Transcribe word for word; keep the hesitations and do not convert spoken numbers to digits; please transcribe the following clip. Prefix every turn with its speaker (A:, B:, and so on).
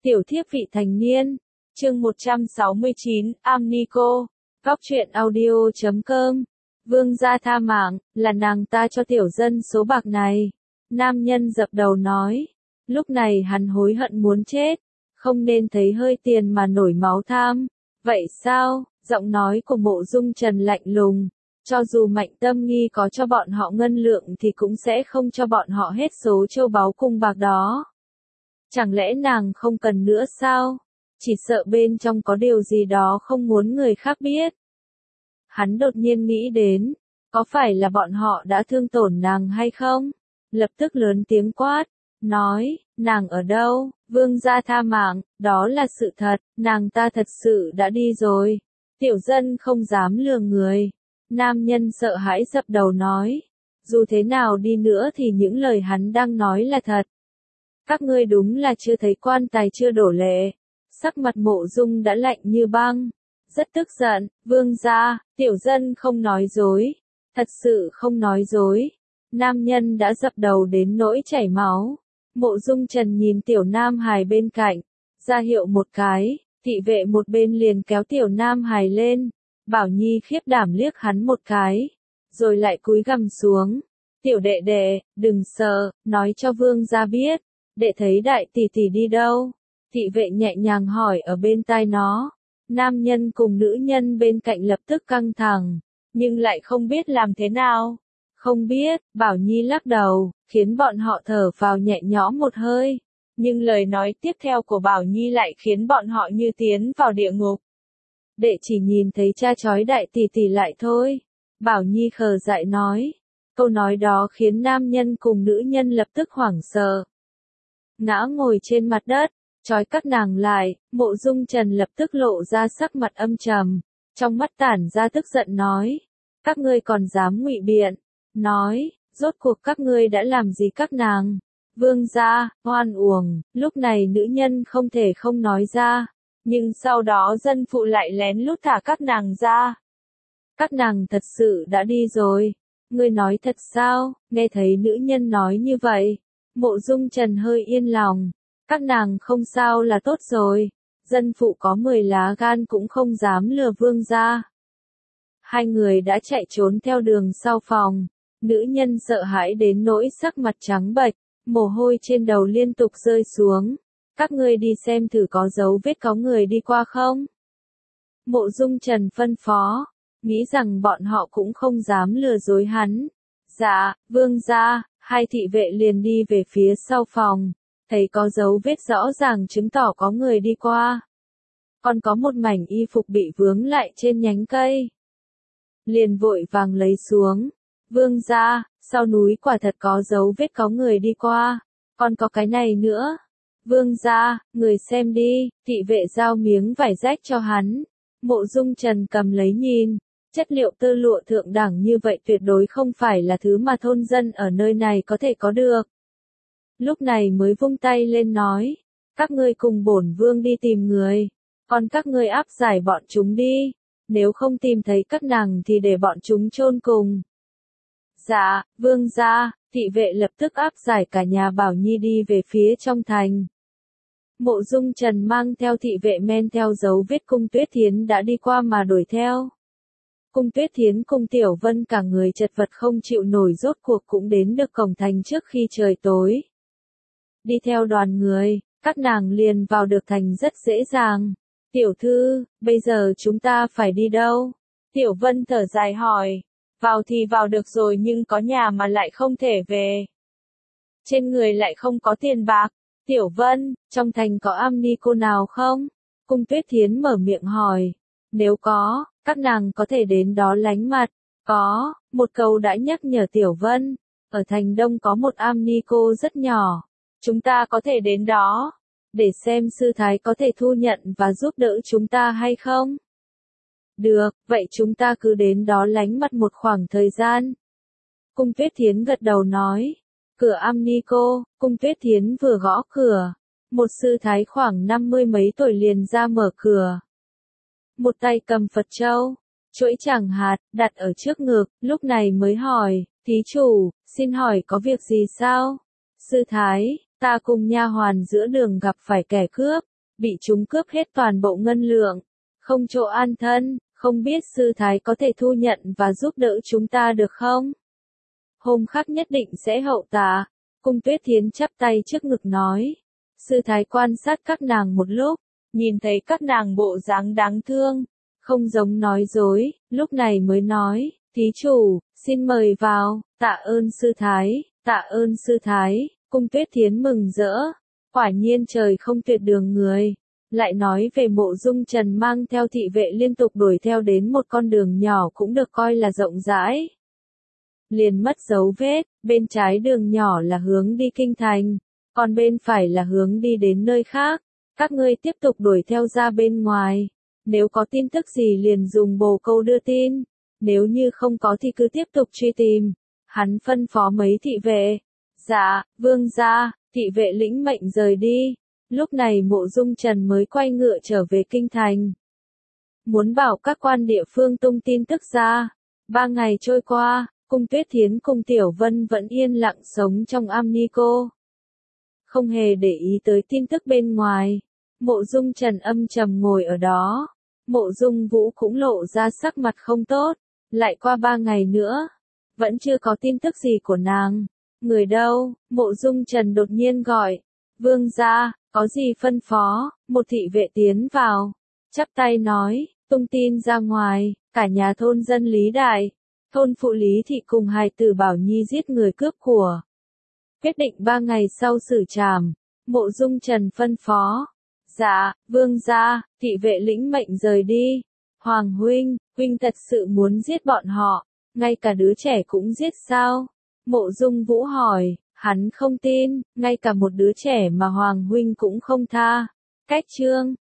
A: Tiểu thiếp vị thành niên, chương một trăm sáu mươi chín, Amnico, góc truyện audio chấm com. Vương gia tha mạng, là nàng ta cho tiểu dân số bạc này. Nam nhân dập đầu nói. Lúc này hắn hối hận muốn chết, không nên thấy hơi tiền mà nổi máu tham. Vậy sao? Giọng nói của Mộ Dung Trần lạnh lùng. Cho dù Mạnh Tâm Nghi có cho bọn họ ngân lượng thì cũng sẽ không cho bọn họ hết số châu báu cung bạc đó. Chẳng lẽ nàng không cần nữa sao? Chỉ sợ bên trong có điều gì đó không muốn người khác biết. Hắn đột nhiên nghĩ đến, có phải là bọn họ đã thương tổn nàng hay không? Lập tức lớn tiếng quát, nói, nàng ở đâu? Vương gia tha mạng, đó là sự thật, nàng ta thật sự đã đi rồi. Tiểu dân không dám lừa người. Nam nhân sợ hãi dập đầu nói, dù thế nào đi nữa thì những lời hắn đang nói là thật. Các ngươi đúng là chưa thấy quan tài chưa đổ lệ. Sắc mặt Mộ Dung đã lạnh như băng. Rất tức giận, vương gia, tiểu dân không nói dối. Thật sự không nói dối. Nam nhân đã dập đầu đến nỗi chảy máu. Mộ Dung Trần nhìn tiểu nam hài bên cạnh. Ra hiệu một cái, thị vệ một bên liền kéo tiểu nam hài lên. Bảo Nhi khiếp đảm liếc hắn một cái. Rồi lại cúi gằm xuống. Tiểu đệ đệ, đừng sợ, nói cho vương gia biết. Đệ thấy đại tỷ tỷ đi đâu? Thị vệ nhẹ nhàng hỏi ở bên tai nó. Nam nhân cùng nữ nhân bên cạnh lập tức căng thẳng, nhưng lại không biết làm thế nào. Không biết, Bảo Nhi lắc đầu, khiến bọn họ thở vào nhẹ nhõm một hơi. Nhưng lời nói tiếp theo của Bảo Nhi lại khiến bọn họ như tiến vào địa ngục. Đệ chỉ nhìn thấy cha chói đại tỷ tỷ lại thôi. Bảo Nhi khờ dại nói. Câu nói đó khiến nam nhân cùng nữ nhân lập tức hoảng sợ. Ngã ngồi trên mặt đất, trói các nàng lại. Mộ Dung Trần lập tức lộ ra sắc mặt âm trầm, trong mắt tản ra tức giận nói, các ngươi còn dám ngụy biện, nói, rốt cuộc các ngươi đã làm gì các nàng? Vương gia, oan uổng. Lúc này nữ nhân không thể không nói ra, nhưng sau đó dân phụ lại lén lút thả các nàng ra. Các nàng thật sự đã đi rồi. Ngươi nói thật sao? Nghe thấy nữ nhân nói như vậy, Mộ Dung Trần hơi yên lòng. Các nàng không sao là tốt rồi. Dân phụ có mười lá gan cũng không dám lừa vương gia. Hai người đã chạy trốn theo đường sau phòng. Nữ nhân sợ hãi đến nỗi sắc mặt trắng bệch, mồ hôi trên đầu liên tục rơi xuống. Các ngươi đi xem thử có dấu vết có người đi qua không? Mộ Dung Trần phân phó, nghĩ rằng bọn họ cũng không dám lừa dối hắn. Dạ, vương gia. Hai thị vệ liền đi về phía sau phòng, thấy có dấu vết rõ ràng chứng tỏ có người đi qua. Còn có một mảnh y phục bị vướng lại trên nhánh cây. Liền vội vàng lấy xuống. Vương gia, sau núi quả thật có dấu vết có người đi qua. Còn có cái này nữa. Vương gia, người xem đi. Thị vệ giao miếng vải rách cho hắn. Mộ Dung Trần cầm lấy nhìn. Chất liệu tơ lụa thượng đẳng như vậy tuyệt đối không phải là thứ mà thôn dân ở nơi này có thể có được. Lúc này mới vung tay lên nói, các ngươi cùng bổn vương đi tìm người, còn các ngươi áp giải bọn chúng đi, nếu không tìm thấy các nàng thì để bọn chúng chôn cùng. Dạ, vương gia. Thị vệ lập tức áp giải cả nhà Bảo Nhi đi về phía trong thành. Mộ Dung Trần mang theo thị vệ men theo dấu vết Cung Tuyết Thiến đã đi qua mà đuổi theo. Cung Tuyết Thiến cùng Tiểu Vân cả người chật vật không chịu nổi rốt cuộc cũng đến được cổng thành trước khi trời tối. Đi theo đoàn người, các nàng liền vào được thành rất dễ dàng. Tiểu thư, bây giờ chúng ta phải đi đâu? Tiểu Vân thở dài hỏi. Vào thì vào được rồi nhưng có nhà mà lại không thể về. Trên người lại không có tiền bạc. Tiểu Vân, trong thành có Amnico nào không? Cung Tuyết Thiến mở miệng hỏi. Nếu có, các nàng có thể đến đó lánh mặt. Có, một câu đã nhắc nhở Tiểu Vân. Ở thành Đông có một Amnico rất nhỏ. Chúng ta có thể đến đó. Để xem sư thái có thể thu nhận và giúp đỡ chúng ta hay không. Được, vậy chúng ta cứ đến đó lánh mặt một khoảng thời gian. Cung Tuyết Thiến gật đầu nói. Cửa Amnico. Cung Tuyết Thiến vừa gõ cửa. Một sư thái khoảng năm mươi mấy tuổi liền ra mở cửa. Một tay cầm Phật châu, chuỗi chẳng hạt, đặt ở trước ngực, lúc này mới hỏi, thí chủ, xin hỏi có việc gì sao? Sư thái, ta cùng nha hoàn giữa đường gặp phải kẻ cướp, bị chúng cướp hết toàn bộ ngân lượng, không chỗ an thân, không biết sư thái có thể thu nhận và giúp đỡ chúng ta được không? Hôm khác nhất định sẽ hậu tạ. Cung Tuyết Thiến chắp tay trước ngực nói. Sư thái quan sát các nàng một lúc, nhìn thấy các nàng bộ dáng đáng thương, không giống nói dối, lúc này mới nói, thí chủ, xin mời vào, tạ ơn sư thái, tạ ơn sư thái. Cung Tuyết Thiến mừng rỡ, quả nhiên trời không tuyệt đường người. Lại nói về Mộ Dung Trần mang theo thị vệ liên tục đuổi theo đến một con đường nhỏ cũng được coi là rộng rãi. Liền mất dấu vết, bên trái đường nhỏ là hướng đi kinh thành, còn bên phải là hướng đi đến nơi khác. Các ngươi tiếp tục đuổi theo ra bên ngoài, nếu có tin tức gì liền dùng bồ câu đưa tin, nếu như không có thì cứ tiếp tục truy tìm. Hắn phân phó mấy thị vệ. Dạ, vương gia, thị vệ lĩnh mệnh rời đi. Lúc này Mộ Dung Trần mới quay ngựa trở về kinh thành. Muốn bảo các quan địa phương tung tin tức ra. Ba ngày trôi qua, Cung Tuyết Thiến cùng Tiểu Vân vẫn yên lặng sống trong Amnico. Không hề để ý tới tin tức bên ngoài. Mộ Dung Trần âm trầm ngồi ở đó. Mộ Dung Vũ cũng lộ ra sắc mặt không tốt. Lại qua ba ngày nữa, vẫn chưa có tin tức gì của nàng. Người đâu? Mộ Dung Trần đột nhiên gọi. Vương gia, có gì phân phó? Một thị vệ tiến vào, chắp tay nói, tung tin ra ngoài, cả nhà thôn dân Lý Đại, thôn phụ Lý Thị cùng hài tử Bảo Nhi giết người cướp của. Quyết định ba ngày sau xử trảm. Mộ Dung Trần phân phó. Dạ, vương gia. Thị vệ lĩnh mệnh rời đi. Hoàng huynh, huynh thật sự muốn giết bọn họ, ngay cả đứa trẻ cũng giết sao? Mộ Dung Vũ hỏi. Hắn không tin, ngay cả một đứa trẻ mà Hoàng huynh cũng không tha. Cách chương